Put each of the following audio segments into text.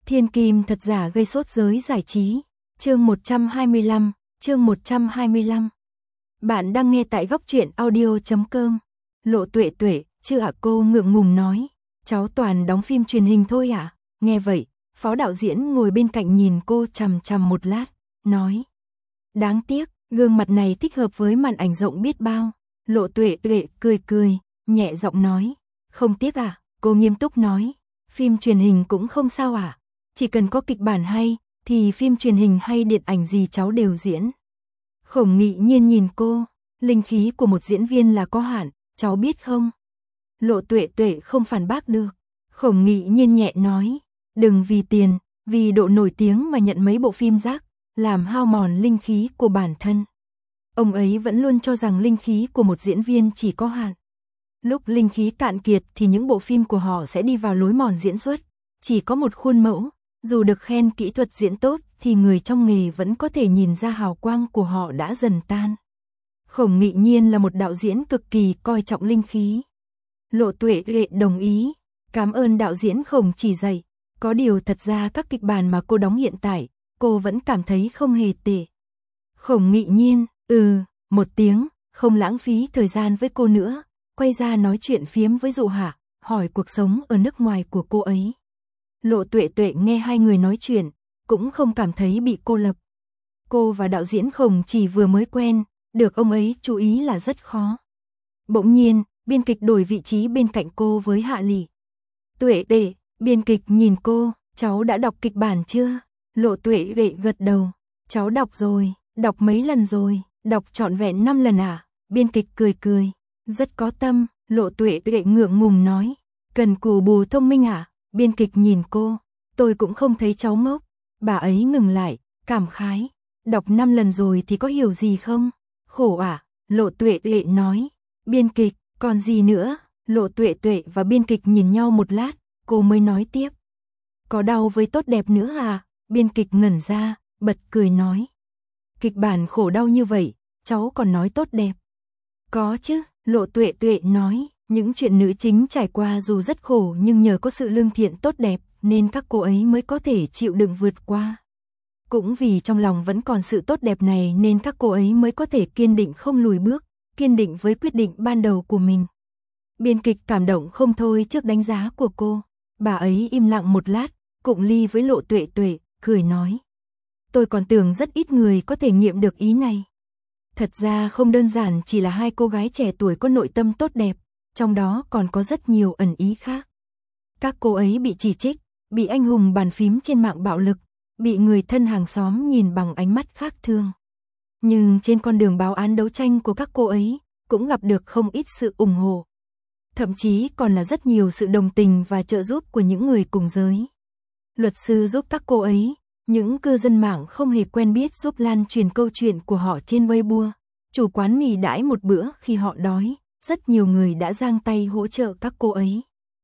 Thiên kim thật giả gây sốt giới giải trí. Chương 125, chương 125. Bạn đang nghe tại góc truyện audio.com. Lộ Tuệ Tuệ, chứ ạ, cô ngượng ngùng nói. Cháu toàn đóng phim truyền hình thôi ạ. Nghe vậy, phó đạo diễn ngồi bên cạnh nhìn cô chằm chằm một lát, nói. Đáng tiếc, gương mặt này thích hợp với màn ảnh rộng biết bao. Lộ Tuệ Tuệ cười cười, nhẹ giọng nói. Không tiếc à, cô nghiêm túc nói. Phim truyền hình cũng không sao à. Chỉ cần có kịch bản hay, thì phim truyền hình hay điện ảnh gì cháu đều diễn. Khổng Nghị Nhiên nhìn cô, linh khí của một diễn viên là có hạn, cháu biết không? Lộ Tuệ Tuệ không phản bác được. Khổng Nghị Nhiên nhẹ nói, đừng vì tiền, vì độ nổi tiếng mà nhận mấy bộ phim rác, làm hao mòn linh khí của bản thân. Ông ấy vẫn luôn cho rằng linh khí của một diễn viên chỉ có hạn. Lúc linh khí cạn kiệt thì những bộ phim của họ sẽ đi vào lối mòn diễn xuất, chỉ có một khuôn mẫu. Dù được khen kỹ thuật diễn tốt thì người trong nghề vẫn có thể nhìn ra hào quang của họ đã dần tan. Khổng Nghị Nhiên là một đạo diễn cực kỳ coi trọng linh khí. Lộ Tuệ Tuệ đồng ý, cảm ơn đạo diễn Khổng chỉ dạy. Có điều thật ra các kịch bản mà cô đóng hiện tại, cô vẫn cảm thấy không hề tệ. Khổng Nghị Nhiên, một tiếng, không lãng phí thời gian với cô nữa, quay ra nói chuyện phiếm với Dụ Hạ, hỏi cuộc sống ở nước ngoài của cô ấy. Lộ Tuệ Tuệ nghe hai người nói chuyện, cũng không cảm thấy bị cô lập. Cô và đạo diễn Khổng chỉ vừa mới quen, được ông ấy chú ý là rất khó. Bỗng nhiên, biên kịch đổi vị trí bên cạnh cô với Hạ Lị. Tuệ Tuệ, biên kịch nhìn cô, cháu đã đọc kịch bản chưa? Lộ Tuệ Tuệ gật đầu, cháu đọc rồi, đọc mấy lần rồi, đọc trọn vẹn 5 lần à? Biên kịch cười cười, rất có tâm. Lộ Tuệ Tuệ ngượng ngùng nói, cần cù bù thông minh à? Biên kịch nhìn cô, tôi cũng không thấy cháu ngốc. Bà ấy ngừng lại, cảm khái, đọc 5 lần rồi thì có hiểu gì không? Khổ à? Lộ Tuệ Tuệ nói. Biên kịch, còn gì nữa? Lộ Tuệ Tuệ và biên kịch nhìn nhau một lát, cô mới nói tiếp. Có đau với tốt đẹp nữa à? Biên kịch ngẩn ra, bật cười nói. Kịch bản khổ đau như vậy, cháu còn nói tốt đẹp. Có chứ, Lộ Tuệ Tuệ nói. Những chuyện nữ chính trải qua dù rất khổ nhưng nhờ có sự lương thiện tốt đẹp nên các cô ấy mới có thể chịu đựng vượt qua. Cũng vì trong lòng vẫn còn sự tốt đẹp này nên các cô ấy mới có thể kiên định không lùi bước, kiên định với quyết định ban đầu của mình. Biên kịch cảm động không thôi trước đánh giá của cô. Bà ấy im lặng một lát, cụng ly với Lộ Tuệ Tuệ, cười nói. Tôi còn tưởng rất ít người có thể nghiệm được ý này. Thật ra không đơn giản chỉ là hai cô gái trẻ tuổi có nội tâm tốt đẹp. Trong đó còn có rất nhiều ẩn ý khác. Các cô ấy bị chỉ trích, bị anh hùng bàn phím trên mạng bạo lực, bị người thân hàng xóm nhìn bằng ánh mắt khác thường. Nhưng trên con đường báo án đấu tranh của các cô ấy, cũng gặp được không ít sự ủng hộ. Thậm chí còn là rất nhiều sự đồng tình và trợ giúp của những người cùng giới. Luật sư giúp các cô ấy, những cư dân mạng không hề quen biết giúp lan truyền câu chuyện của họ trên Weibo. Chủ quán mì đãi một bữa khi họ đói. Rất nhiều người đã giang tay hỗ trợ các cô ấy.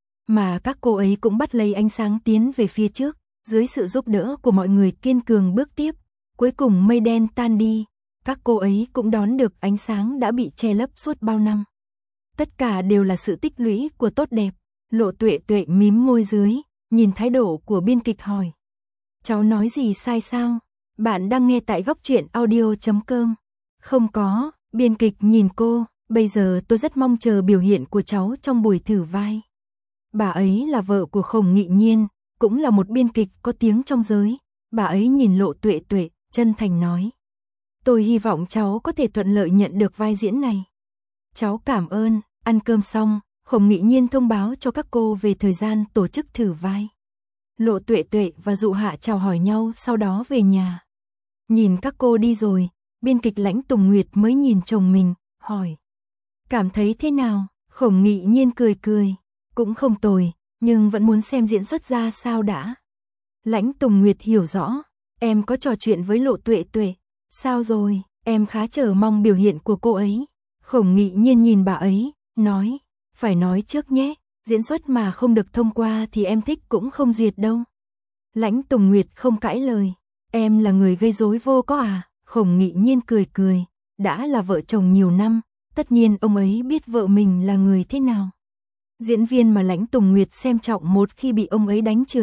Mà các cô ấy cũng bắt lấy ánh sáng tiến về phía trước, dưới sự giúp đỡ của mọi người kiên cường bước tiếp. Cuối cùng mây đen tan đi, các cô ấy cũng đón được ánh sáng đã bị che lấp suốt bao năm. Tất cả đều là sự tích lũy của tốt đẹp. Lộ Tuệ Tuệ mím môi dưới, nhìn thái độ của biên kịch hỏi. Cháu nói gì sai sao? Bạn đang nghe tại góc truyện audio.com. Không có, biên kịch nhìn cô. Bây giờ tôi rất mong chờ biểu hiện của cháu trong buổi thử vai. Bà ấy là vợ của Khổng Nghị Nhiên, cũng là một biên kịch có tiếng trong giới. Bà ấy nhìn Lộ Tuệ Tuệ, chân thành nói. Tôi hy vọng cháu có thể thuận lợi nhận được vai diễn này. Cháu cảm ơn. Ăn cơm xong, Khổng Nghị Nhiên thông báo cho các cô về thời gian tổ chức thử vai. Lộ Tuệ Tuệ và Dụ Hạ chào hỏi nhau sau đó về nhà. Nhìn các cô đi rồi, biên kịch Lãnh Tùng Nguyệt mới nhìn chồng mình, hỏi. Cảm thấy thế nào? Khổng Nghị Nhiên cười cười. Cũng không tồi, nhưng vẫn muốn xem diễn xuất ra sao đã. Lãnh Tùng Nguyệt hiểu rõ. Em có trò chuyện với Lộ Tuệ Tuệ. Sao rồi? Em khá chờ mong biểu hiện của cô ấy. Khổng Nghị Nhiên nhìn bà ấy, nói. Phải nói trước nhé, diễn xuất mà không được thông qua thì em thích cũng không duyệt đâu. Lãnh Tùng Nguyệt không cãi lời. Em là người gây rối vô có à? Khổng Nghị Nhiên cười cười. Đã là vợ chồng nhiều năm. Tất nhiên ông ấy biết vợ mình là người thế nào. Diễn viên mà Lãnh Tùng Nguyệt xem trọng một khi bị ông ấy đánh trượt,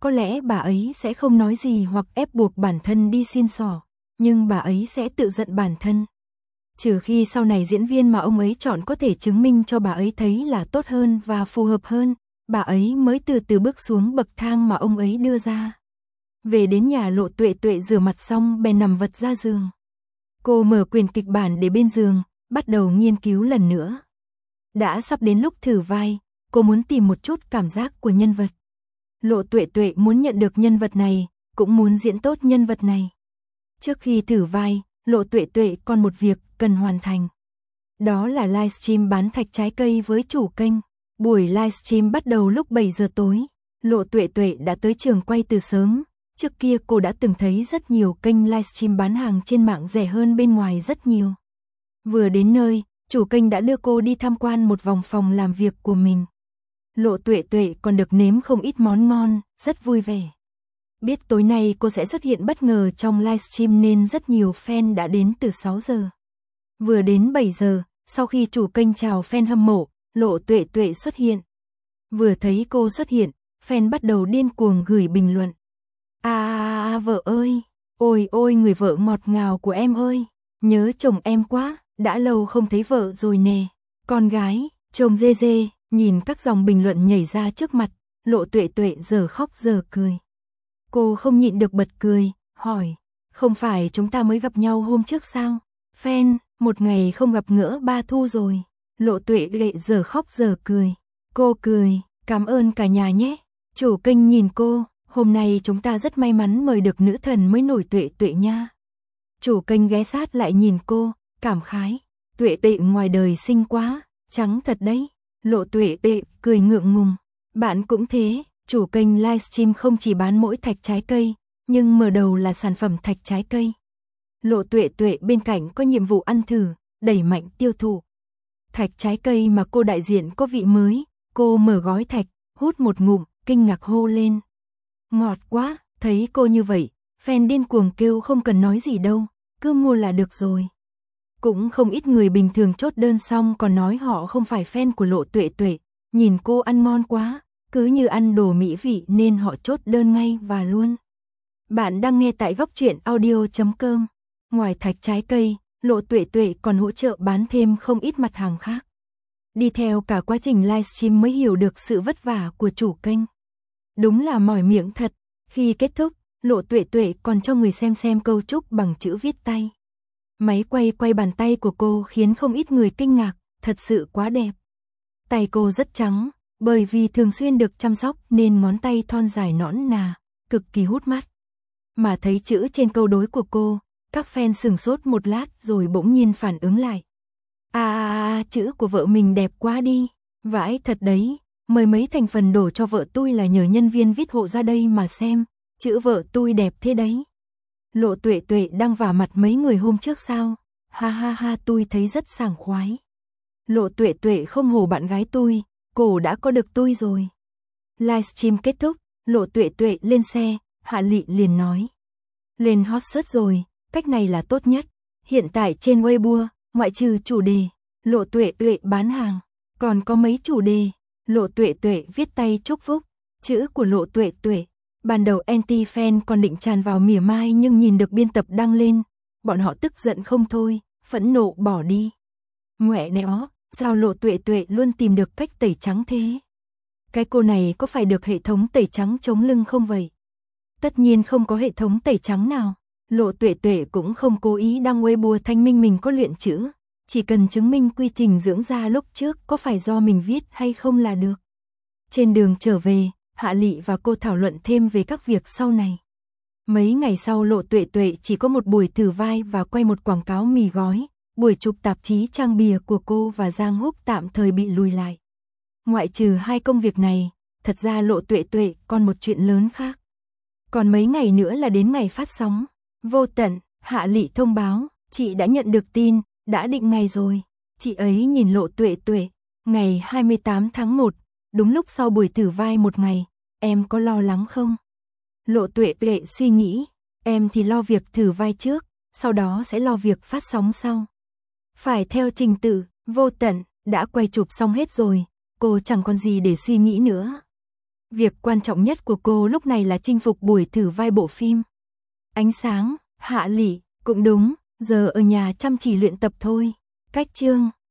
có lẽ bà ấy sẽ không nói gì hoặc ép buộc bản thân đi xin xỏ, nhưng bà ấy sẽ tự giận bản thân. Trừ khi sau này diễn viên mà ông ấy chọn có thể chứng minh cho bà ấy thấy là tốt hơn và phù hợp hơn, bà ấy mới từ từ bước xuống bậc thang mà ông ấy đưa ra. Về đến nhà, Lộ Tuệ Tuệ rửa mặt xong bèn nằm vật ra giường. Cô mở quyển kịch bản để bên giường, bắt đầu nghiên cứu lần nữa. Đã sắp đến lúc thử vai, cô muốn tìm một chút cảm giác của nhân vật. Lộ Tuệ Tuệ muốn nhận được nhân vật này, cũng muốn diễn tốt nhân vật này. Trước khi thử vai, Lộ Tuệ Tuệ còn một việc cần hoàn thành. Đó là livestream bán thạch trái cây với chủ kênh. Buổi livestream bắt đầu lúc 7 giờ tối. Lộ Tuệ Tuệ đã tới trường quay từ sớm. Trước kia cô đã từng thấy rất nhiều kênh livestream bán hàng trên mạng rẻ hơn bên ngoài rất nhiều. Vừa đến nơi, chủ kênh đã đưa cô đi tham quan một vòng phòng làm việc của mình. Lộ Tuệ Tuệ còn được nếm không ít món ngon, rất vui vẻ. Biết tối nay cô sẽ xuất hiện bất ngờ trong livestream nên rất nhiều fan đã đến từ 6 giờ. Vừa đến 7 giờ, sau khi chủ kênh chào fan hâm mộ, Lộ Tuệ Tuệ xuất hiện. Vừa thấy cô xuất hiện, fan bắt đầu điên cuồng gửi bình luận. Vợ ơi, ôi ôi người vợ ngọt ngào của em ơi, nhớ chồng em quá, đã lâu không thấy vợ rồi nè. Con gái, chồng dê dê, nhìn các dòng bình luận nhảy ra trước mặt, Lộ Tuệ Tuệ giờ khóc giờ cười. Cô không nhịn được bật cười, hỏi, không phải chúng ta mới gặp nhau hôm trước sao? Fan, một ngày không gặp gỡ ba thu rồi. Lộ Tuệ Tuệ giờ khóc giờ cười. Cô cười, cảm ơn cả nhà nhé. Chủ kênh nhìn cô, hôm nay chúng ta rất may mắn mời được nữ thần mới nổi Tuệ Tuệ nha. Chủ kênh ghé sát lại nhìn cô, cảm khái. Tuệ Tuệ ngoài đời xinh quá, trắng thật đấy. Lộ Tuệ Tuệ cười ngượng ngùng. Bạn cũng thế, chủ kênh livestream không chỉ bán mỗi thạch trái cây, nhưng mở đầu là sản phẩm thạch trái cây. Lộ Tuệ Tuệ bên cạnh có nhiệm vụ ăn thử, đẩy mạnh tiêu thụ. Thạch trái cây mà cô đại diện có vị mới, cô mở gói thạch, hút một ngụm, kinh ngạc hô lên. Ngọt quá, thấy cô như vậy, fan điên cuồng kêu không cần nói gì đâu, cứ mua là được rồi. Cũng không ít người bình thường chốt đơn xong còn nói họ không phải fan của Lộ Tuệ Tuệ, nhìn cô ăn ngon quá, cứ như ăn đồ mỹ vị nên họ chốt đơn ngay và luôn. Bạn đang nghe tại góc truyện audio.com. Ngoài thạch trái cây, Lộ Tuệ Tuệ còn hỗ trợ bán thêm không ít mặt hàng khác. Đi theo cả quá trình livestream mới hiểu được sự vất vả của chủ kênh. Đúng là mỏi miệng thật, khi kết thúc, Lộ Tuệ Tuệ còn cho người xem câu chúc bằng chữ viết tay. Máy quay bàn tay của cô khiến không ít người kinh ngạc, thật sự quá đẹp. Tay cô rất trắng, bởi vì thường xuyên được chăm sóc nên ngón tay thon dài nõn nà, cực kỳ hút mắt. Mà thấy chữ trên câu đối của cô, các fan sửng sốt một lát rồi bỗng nhiên phản ứng lại. Chữ của vợ mình đẹp quá đi, vãi thật đấy, mời mấy thành phần đổ cho vợ tôi là nhờ nhân viên viết hộ ra đây mà xem, chữ vợ tôi đẹp thế đấy. Lộ Tuệ Tuệ đang vả mặt mấy người hôm trước sao? Ha, tôi thấy rất sảng khoái. Lộ Tuệ Tuệ không hổ bạn gái tôi, cổ đã có được tôi rồi. Livestream kết thúc, Lộ Tuệ Tuệ lên xe, Hạ Lị liền nói. Lên hot search rồi, cách này là tốt nhất. Hiện tại trên Weibo, ngoại trừ chủ đề, Lộ Tuệ Tuệ bán hàng, còn có mấy chủ đề, Lộ Tuệ Tuệ viết tay chúc phúc, chữ của Lộ Tuệ Tuệ. Ban đầu anti-fan còn định tràn vào mỉa mai nhưng nhìn được biên tập đăng lên, bọn họ tức giận không thôi, phẫn nộ bỏ đi. Ngoẹ nẻo, sao Lộ Tuệ Tuệ luôn tìm được cách tẩy trắng thế? Cái cô này có phải được hệ thống tẩy trắng chống lưng không vậy? Tất nhiên không có hệ thống tẩy trắng nào. Lộ Tuệ Tuệ cũng không cố ý đăng Weibo thanh minh mình có luyện chữ, chỉ cần chứng minh quy trình dưỡng da lúc trước có phải do mình viết hay không là được. Trên đường trở về, Hạ Lị và cô thảo luận thêm về các việc sau này. Mấy ngày sau Lộ Tuệ Tuệ chỉ có một buổi thử vai và quay một quảng cáo mì gói, buổi chụp tạp chí trang bìa của cô và Giang Húc tạm thời bị lùi lại. Ngoại trừ hai công việc này, thật ra Lộ Tuệ Tuệ còn một chuyện lớn khác. Còn mấy ngày nữa là đến ngày phát sóng. Vô Tận, Hạ Lị thông báo, chị đã nhận được tin, đã định ngày rồi. Chị ấy nhìn Lộ Tuệ Tuệ, ngày 28 tháng 1, đúng lúc sau buổi thử vai một ngày, em có lo lắng không? Lộ Tuệ Tuệ suy nghĩ, em thì lo việc thử vai trước, sau đó sẽ lo việc phát sóng sau. Phải theo trình tự, Vô Tận, đã quay chụp xong hết rồi, cô chẳng còn gì để suy nghĩ nữa. Việc quan trọng nhất của cô lúc này là chinh phục buổi thử vai bộ phim. Ánh sáng, Hạ Lị, cũng đúng, giờ ở nhà chăm chỉ luyện tập thôi. Cách chương